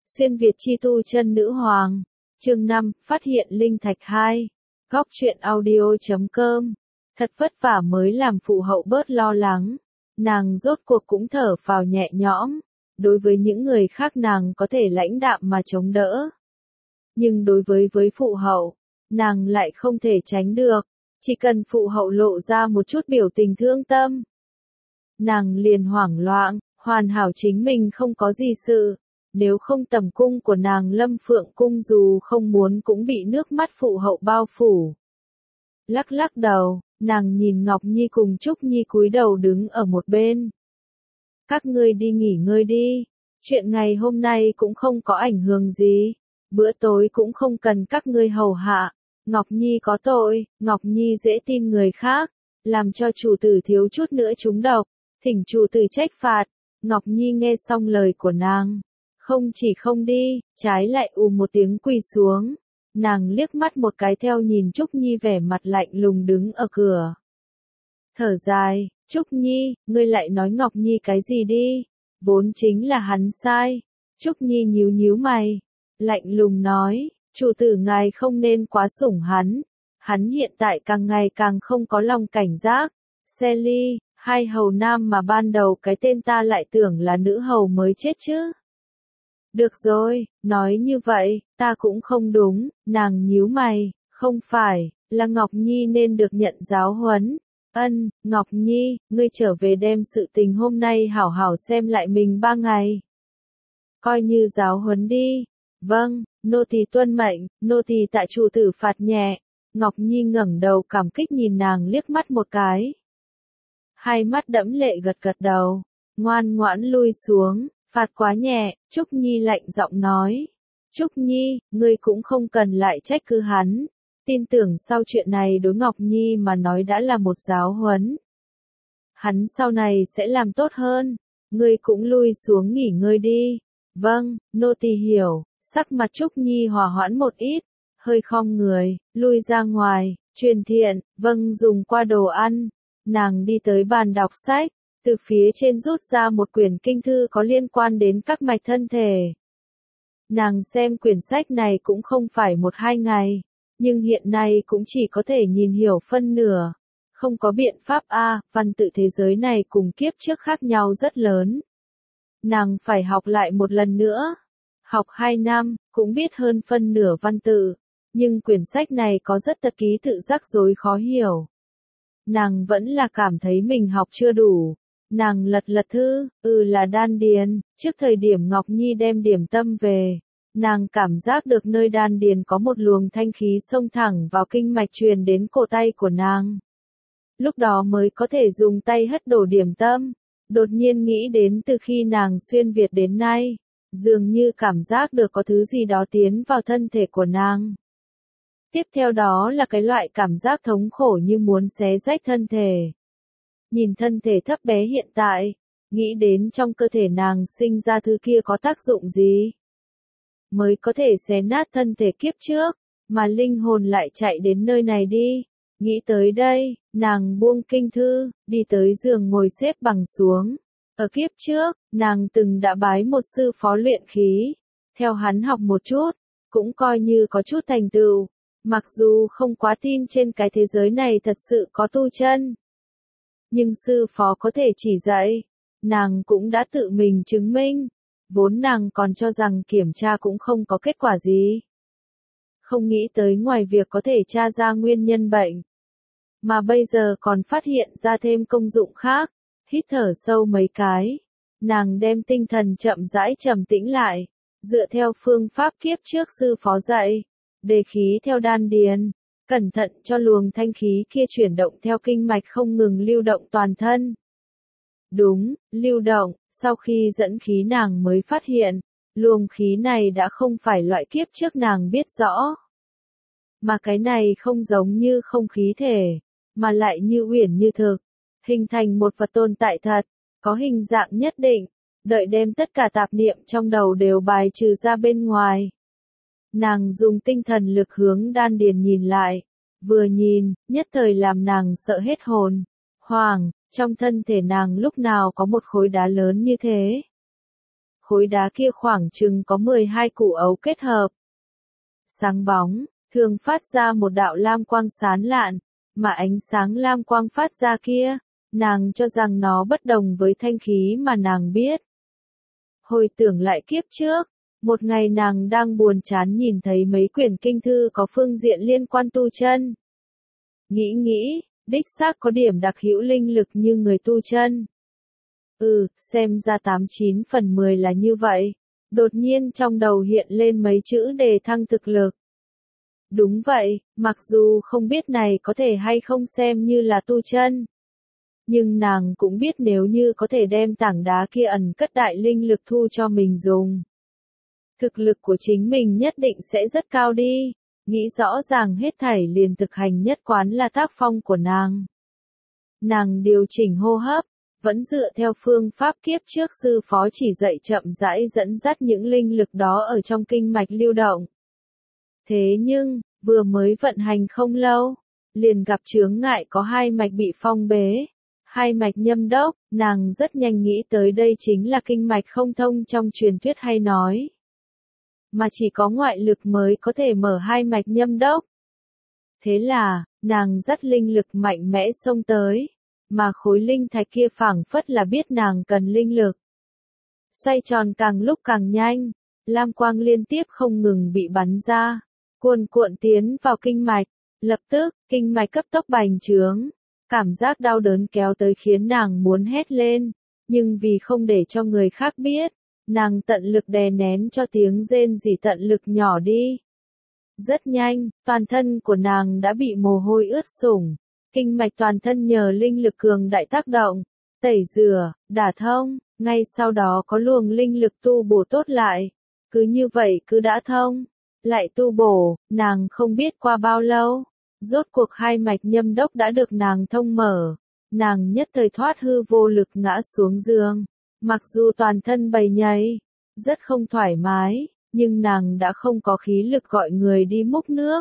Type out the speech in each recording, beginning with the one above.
Xuyên Việt chi tu chân nữ hoàng. Chương 5, phát hiện linh thạch 2. Góc truyện audio.com. Thật vất vả mới làm phụ hậu bớt lo lắng. Nàng rốt cuộc cũng thở phào nhẹ nhõm. Đối với những người khác nàng có thể lãnh đạm mà chống đỡ. Nhưng đối với phụ hậu, nàng lại không thể tránh được. Chỉ cần phụ hậu lộ ra một chút biểu tình thương tâm, nàng liền hoảng loạn, hoàn hảo chính mình không có gì sự. Nếu không tầm cung của nàng Lâm Phượng cung dù không muốn cũng bị nước mắt phụ hậu bao phủ. Lắc lắc đầu, nàng nhìn Ngọc Nhi cùng Trúc Nhi cúi đầu đứng ở một bên. Các ngươi đi nghỉ ngơi đi, chuyện ngày hôm nay cũng không có ảnh hưởng gì, bữa tối cũng không cần các ngươi hầu hạ. Ngọc Nhi có tội, Ngọc Nhi dễ tin người khác, làm cho chủ tử thiếu chút nữa trúng độc, thỉnh chủ tử trách phạt. Ngọc Nhi nghe xong lời của nàng, không chỉ không đi, trái lại một tiếng quỳ xuống. Nàng liếc mắt một cái theo nhìn Trúc Nhi vẻ mặt lạnh lùng đứng ở cửa. Thở dài, Trúc Nhi, ngươi lại nói Ngọc Nhi cái gì đi, vốn chính là hắn sai. Trúc Nhi nhíu nhíu mày, lạnh lùng nói, chủ tử ngài không nên quá sủng hắn. Hắn hiện tại càng ngày càng không có lòng cảnh giác. Sally, hai hầu nam mà ban đầu cái tên ta lại tưởng là nữ hầu mới chết chứ. Được rồi, nói như vậy, ta cũng không đúng. Nàng nhíu mày, không phải, là Ngọc Nhi nên được nhận giáo huấn. Ngọc Nhi, ngươi trở về đem sự tình hôm nay hảo hảo xem lại mình 3 ngày. Coi như giáo huấn đi. Vâng, nô tỳ tuân mệnh, nô tỳ tại chủ tử phạt nhẹ. Ngọc Nhi ngẩng đầu cảm kích nhìn nàng liếc mắt một cái. Hai mắt đẫm lệ gật gật đầu, ngoan ngoãn lui xuống, phạt quá nhẹ. Trúc Nhi lạnh giọng nói. Trúc Nhi, ngươi cũng không cần lại trách cứ hắn. Tin tưởng sau chuyện này đối Ngọc Nhi mà nói đã là một giáo huấn. Hắn sau này sẽ làm tốt hơn. Ngươi cũng lui xuống nghỉ ngơi đi. Vâng, nô tỳ hiểu. Sắc mặt Trúc Nhi hòa hoãn một ít, hơi khom người, lui ra ngoài, truyền thiện, vâng dùng qua đồ ăn. Nàng đi tới bàn đọc sách, từ phía trên rút ra một quyển kinh thư có liên quan đến các mạch thân thể. Nàng xem quyển sách này cũng không phải 1-2 ngày, nhưng hiện nay cũng chỉ có thể nhìn hiểu phân nửa. Không có biện pháp văn tự thế giới này cùng kiếp trước khác nhau rất lớn. Nàng phải học lại một lần nữa. Học 2 năm, cũng biết hơn phân nửa văn tự, nhưng quyển sách này có rất tật ký tự rắc rối khó hiểu. Nàng vẫn là cảm thấy mình học chưa đủ. Nàng lật thư, là đan điền. Trước thời điểm Ngọc Nhi đem điểm tâm về, nàng cảm giác được nơi đan điền có một luồng thanh khí xông thẳng vào kinh mạch truyền đến cổ tay của nàng. Lúc đó mới có thể dùng tay hất đổ điểm tâm. Đột nhiên nghĩ đến từ khi nàng xuyên Việt đến nay, dường như cảm giác được có thứ gì đó tiến vào thân thể của nàng. Tiếp theo đó là cái loại cảm giác thống khổ như muốn xé rách thân thể. Nhìn thân thể thấp bé hiện tại, nghĩ đến trong cơ thể nàng sinh ra thứ kia có tác dụng gì, mới có thể xé nát thân thể kiếp trước, mà linh hồn lại chạy đến nơi này đi. Nghĩ tới đây, nàng buông kinh thư, đi tới giường ngồi xếp bằng xuống. Ở kiếp trước, nàng từng đã bái một sư phó luyện khí, theo hắn học một chút, cũng coi như có chút thành tựu, mặc dù không quá tin trên cái thế giới này thật sự có tu chân. Nhưng sư phó có thể chỉ dạy, nàng cũng đã tự mình chứng minh, vốn nàng còn cho rằng kiểm tra cũng không có kết quả gì. Không nghĩ tới ngoài việc có thể tra ra nguyên nhân bệnh, mà bây giờ còn phát hiện ra thêm công dụng khác. Hít thở sâu mấy cái, nàng đem tinh thần chậm rãi trầm tĩnh lại, dựa theo phương pháp kiếp trước sư phó dạy, đề khí theo đan điền, cẩn thận cho luồng thanh khí kia chuyển động theo kinh mạch không ngừng lưu động toàn thân. Đúng, lưu động. Sau khi dẫn khí nàng mới phát hiện, luồng khí này đã không phải loại kiếp trước nàng biết rõ. Mà cái này không giống như không khí thể, mà lại như uyển như thực, hình thành một vật tồn tại thật, có hình dạng nhất định, đợi đem tất cả tạp niệm trong đầu đều bài trừ ra bên ngoài. Nàng dùng tinh thần lực hướng đan điền nhìn lại, vừa nhìn, nhất thời làm nàng sợ hết hồn. Trong thân thể nàng lúc nào có một khối đá lớn như thế. Khối đá kia khoảng chừng có 12 củ ấu kết hợp. Sáng bóng, thường phát ra một đạo lam quang sáng lạn, mà ánh sáng lam quang phát ra kia, nàng cho rằng nó bất đồng với thanh khí mà nàng biết. Hồi tưởng lại kiếp trước, một ngày nàng đang buồn chán nhìn thấy mấy quyển kinh thư có phương diện liên quan tu chân. Nghĩ, đích xác có điểm đặc hữu linh lực như người tu chân. Xem ra 89 phần 10 là như vậy. Đột nhiên trong đầu hiện lên mấy chữ đề thăng thực lực. Đúng vậy, mặc dù không biết này có thể hay không xem như là tu chân. Nhưng nàng cũng biết nếu như có thể đem tảng đá kia ẩn cất đại linh lực thu cho mình dùng. Thực lực của chính mình nhất định sẽ rất cao đi. Nghĩ rõ ràng hết thảy liền thực hành nhất quán là tác phong của nàng. Nàng điều chỉnh hô hấp, vẫn dựa theo phương pháp kiếp trước sư phó chỉ dạy chậm rãi dẫn dắt những linh lực đó ở trong kinh mạch lưu động. Thế nhưng, vừa mới vận hành không lâu, liền gặp chướng ngại có hai mạch bị phong bế. Hai mạch nhâm đốc, nàng rất nhanh nghĩ tới đây chính là kinh mạch không thông trong truyền thuyết hay nói. Mà chỉ có ngoại lực mới có thể mở hai mạch nhâm đốc. Thế là, nàng dắt linh lực mạnh mẽ xông tới, mà khối linh thạch kia phảng phất là biết nàng cần linh lực. Xoay tròn càng lúc càng nhanh, lam quang liên tiếp không ngừng bị bắn ra, cuồn cuộn tiến vào kinh mạch, lập tức, kinh mạch cấp tốc bành trướng, cảm giác đau đớn kéo tới khiến nàng muốn hét lên, nhưng vì không để cho người khác biết, nàng tận lực đè nén cho tiếng rên rỉ tận lực nhỏ đi. Rất nhanh, toàn thân của nàng đã bị mồ hôi ướt sũng, kinh mạch toàn thân nhờ linh lực cường đại tác động, tẩy rửa, đả thông, ngay sau đó có luồng linh lực tu bổ tốt lại. Cứ như vậy cứ đã thông, lại tu bổ, nàng không biết qua bao lâu, rốt cuộc hai mạch nhâm đốc đã được nàng thông mở, nàng nhất thời thoát hư vô lực ngã xuống giường, mặc dù toàn thân bầy nhầy, rất không thoải mái, nhưng nàng đã không có khí lực gọi người đi múc nước.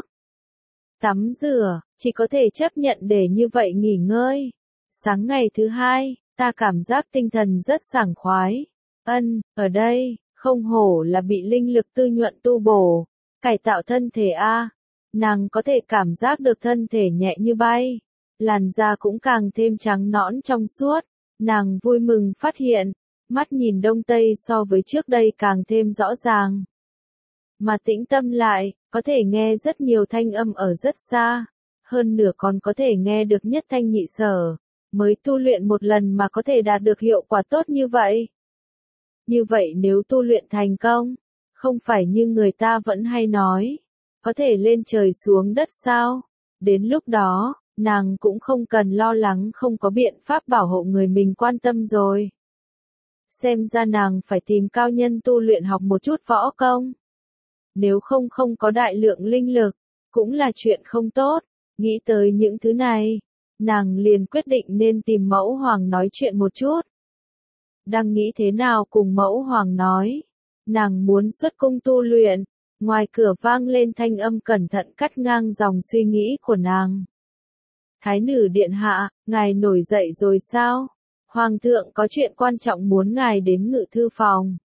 Tắm rửa, chỉ có thể chấp nhận để như vậy nghỉ ngơi. Sáng ngày thứ hai, ta cảm giác tinh thần rất sảng khoái. Ở đây, không hổ là bị linh lực tư nhuận tu bổ, cải tạo thân thể a. Nàng có thể cảm giác được thân thể nhẹ như bay, làn da cũng càng thêm trắng nõn trong suốt. Nàng vui mừng phát hiện, mắt nhìn đông tây so với trước đây càng thêm rõ ràng. Mà tĩnh tâm lại, có thể nghe rất nhiều thanh âm ở rất xa, hơn nửa còn có thể nghe được nhất thanh nhị sở, mới tu luyện một lần mà có thể đạt được hiệu quả tốt như vậy. Như vậy nếu tu luyện thành công, không phải như người ta vẫn hay nói, có thể lên trời xuống đất sao? Đến lúc đó, nàng cũng không cần lo lắng không có biện pháp bảo hộ người mình quan tâm rồi. Xem ra nàng phải tìm cao nhân tu luyện học một chút võ công. Nếu không có đại lượng linh lực, cũng là chuyện không tốt. Nghĩ tới những thứ này, nàng liền quyết định nên tìm mẫu hoàng nói chuyện một chút. Đang nghĩ thế nào cùng mẫu hoàng nói, nàng muốn xuất cung tu luyện, ngoài cửa vang lên thanh âm cẩn thận cắt ngang dòng suy nghĩ của nàng. Thái nữ điện hạ, ngài nổi dậy rồi sao? Hoàng thượng có chuyện quan trọng muốn ngài đến ngự thư phòng.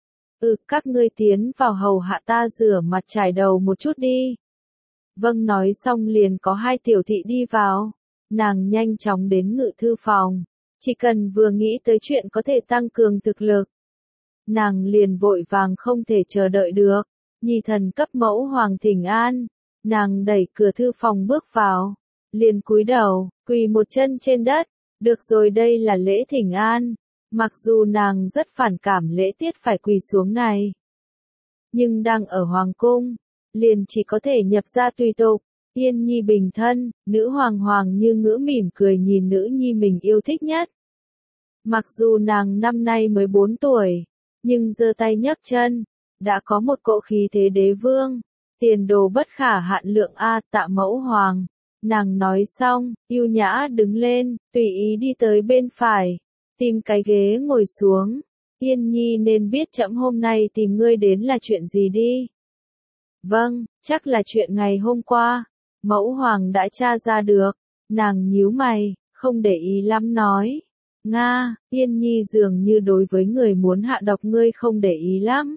Các ngươi tiến vào hầu hạ ta rửa mặt trải đầu một chút đi. Vâng, nói xong liền có hai tiểu thị đi vào. Nàng nhanh chóng đến ngự thư phòng. Chỉ cần vừa nghĩ tới chuyện có thể tăng cường thực lực, nàng liền vội vàng không thể chờ đợi được. Nhi thần cấp mẫu hoàng thỉnh an. Nàng đẩy cửa thư phòng bước vào, liền cúi đầu, quỳ một chân trên đất. Được rồi, đây là lễ thỉnh an. Mặc dù nàng rất phản cảm lễ tiết phải quỳ xuống này, nhưng đang ở hoàng cung, liền chỉ có thể nhập ra tùy tục. Yên nhi bình thân, nữ hoàng như ngữ mỉm cười nhìn nữ nhi mình yêu thích nhất. Mặc dù nàng năm nay mới 4 tuổi, nhưng giơ tay nhấc chân, đã có một cỗ khí thế đế vương, tiền đồ bất khả hạn lượng a. Tạ mẫu hoàng. Nàng nói xong, yêu nhã đứng lên, tùy ý đi tới bên phải, tìm cái ghế ngồi xuống. Yên nhi nên biết trẫm hôm nay tìm ngươi đến là chuyện gì đi. Vâng, chắc là chuyện ngày hôm qua. Mẫu hoàng đã tra ra được. Nàng nhíu mày, không để ý lắm nói. Nga, Yên Nhi dường như đối với người muốn hạ độc ngươi không để ý lắm.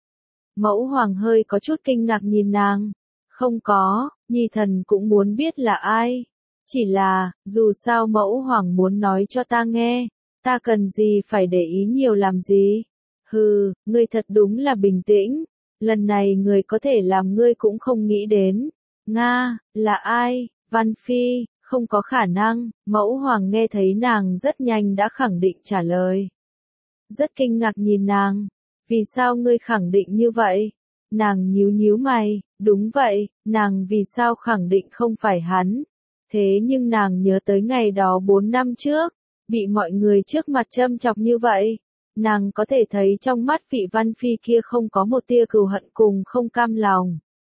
Mẫu hoàng hơi có chút kinh ngạc nhìn nàng. Không có, Nhi thần cũng muốn biết là ai. Chỉ là, dù sao mẫu hoàng muốn nói cho ta nghe, ta cần gì phải để ý nhiều làm gì. Hừ, ngươi thật đúng là bình tĩnh. Lần này người có thể làm ngươi cũng không nghĩ đến. Nga, là ai? Văn Phi, không có khả năng. Mẫu hoàng nghe thấy nàng rất nhanh đã khẳng định trả lời. Rất kinh ngạc nhìn nàng. Vì sao ngươi khẳng định như vậy? Nàng nhíu nhíu mày, đúng vậy, nàng vì sao khẳng định không phải hắn. Thế nhưng nàng nhớ tới ngày đó 4 năm trước, bị mọi người trước mặt châm chọc như vậy. Nàng có thể thấy trong mắt vị Văn Phi kia không có một tia cừu hận cùng không cam lòng.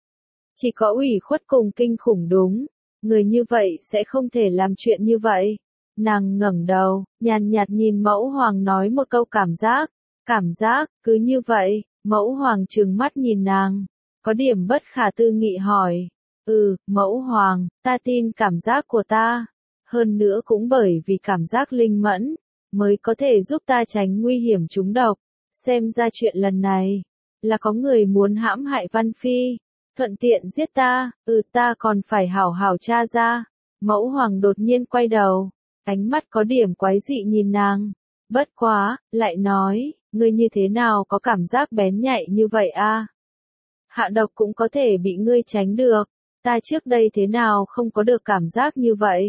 Chỉ có ủy khuất cùng kinh khủng đúng. Người như vậy sẽ không thể làm chuyện như vậy. Nàng ngẩng đầu, nhàn nhạt nhìn mẫu hoàng nói một câu cảm giác, cứ như vậy, mẫu hoàng trừng mắt nhìn nàng, có điểm bất khả tư nghị hỏi. Mẫu hoàng, ta tin cảm giác của ta. Hơn nữa cũng bởi vì cảm giác linh mẫn, mới có thể giúp ta tránh nguy hiểm trúng độc. Xem ra chuyện lần này, là có người muốn hãm hại Văn Phi, thuận tiện giết ta, ta còn phải hảo hảo tra ra. Mẫu hoàng đột nhiên quay đầu, ánh mắt có điểm quái dị nhìn nàng. Bất quá, lại nói, ngươi như thế nào có cảm giác bén nhạy như vậy a? Hạ độc cũng có thể bị ngươi tránh được, ta trước đây thế nào không có được cảm giác như vậy?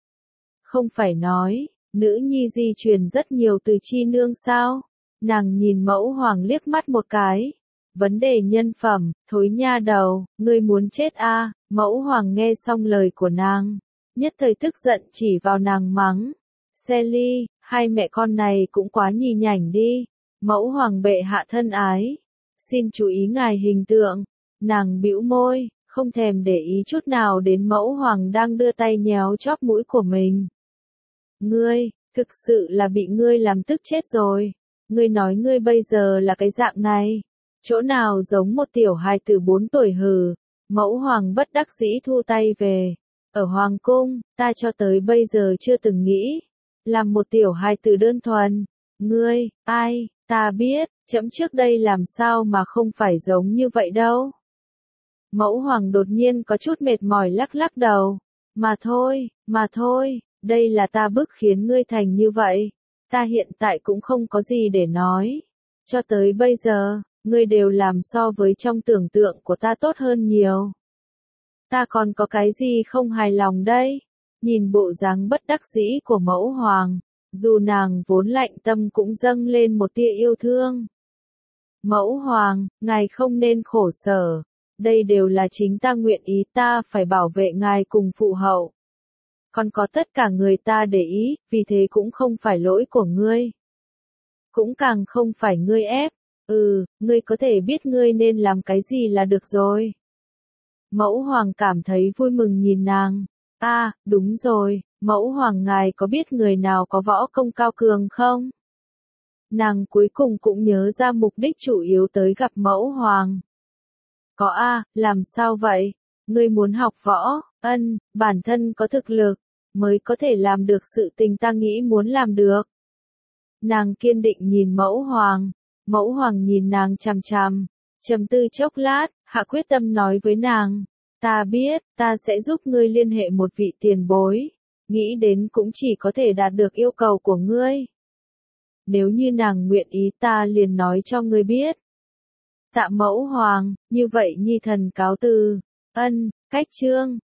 Không phải nói, nữ nhi di truyền rất nhiều từ chi nương sao? Nàng nhìn mẫu hoàng liếc mắt một cái. Vấn đề nhân phẩm, thối nha đầu, ngươi muốn chết a? Mẫu hoàng nghe xong lời của nàng, nhất thời tức giận chỉ vào nàng mắng. Sally, hai mẹ con này cũng quá nhì nhảnh đi. Mẫu hoàng bệ hạ thân ái, xin chú ý ngài hình tượng. Nàng bĩu môi, không thèm để ý chút nào đến mẫu hoàng đang đưa tay nhéo chóp mũi của mình. Ngươi, thực sự là bị ngươi làm tức chết rồi. Ngươi nói ngươi bây giờ là cái dạng này, chỗ nào giống một tiểu hài tử 4 tuổi hừ. Mẫu hoàng bất đắc dĩ thu tay về. Ở hoàng cung, ta cho tới bây giờ chưa từng nghĩ làm một tiểu hài tử đơn thuần. Ngươi, ai, ta biết, trẫm trước đây làm sao mà không phải giống như vậy đâu. Mẫu hoàng đột nhiên có chút mệt mỏi lắc lắc đầu. Mà thôi, đây là ta bức khiến ngươi thành như vậy. Ta hiện tại cũng không có gì để nói. Cho tới bây giờ, ngươi đều làm so với trong tưởng tượng của ta tốt hơn nhiều. Ta còn có cái gì không hài lòng đây? Nhìn bộ dáng bất đắc dĩ của mẫu hoàng, dù nàng vốn lạnh tâm cũng dâng lên một tia yêu thương. Mẫu hoàng, ngài không nên khổ sở. Đây đều là chính ta nguyện ý, ta phải bảo vệ ngài cùng phụ hậu. Còn có tất cả người ta để ý, vì thế cũng không phải lỗi của ngươi. Cũng càng không phải ngươi ép. Ngươi có thể biết ngươi nên làm cái gì là được rồi. Mẫu hoàng cảm thấy vui mừng nhìn nàng. Đúng rồi, mẫu hoàng ngài có biết người nào có võ công cao cường không? Nàng cuối cùng cũng nhớ ra mục đích chủ yếu tới gặp mẫu hoàng. Có làm sao vậy? Ngươi muốn học võ, bản thân có thực lực, mới có thể làm được sự tình ta nghĩ muốn làm được. Nàng kiên định nhìn mẫu hoàng nhìn nàng chằm chằm, trầm tư chốc lát, hạ quyết tâm nói với nàng. Ta biết, ta sẽ giúp ngươi liên hệ một vị tiền bối, nghĩ đến cũng chỉ có thể đạt được yêu cầu của ngươi. Nếu như nàng nguyện ý ta liền nói cho ngươi biết. Tạ mẫu hoàng, như vậy nhi thần cáo từ. Cách chương.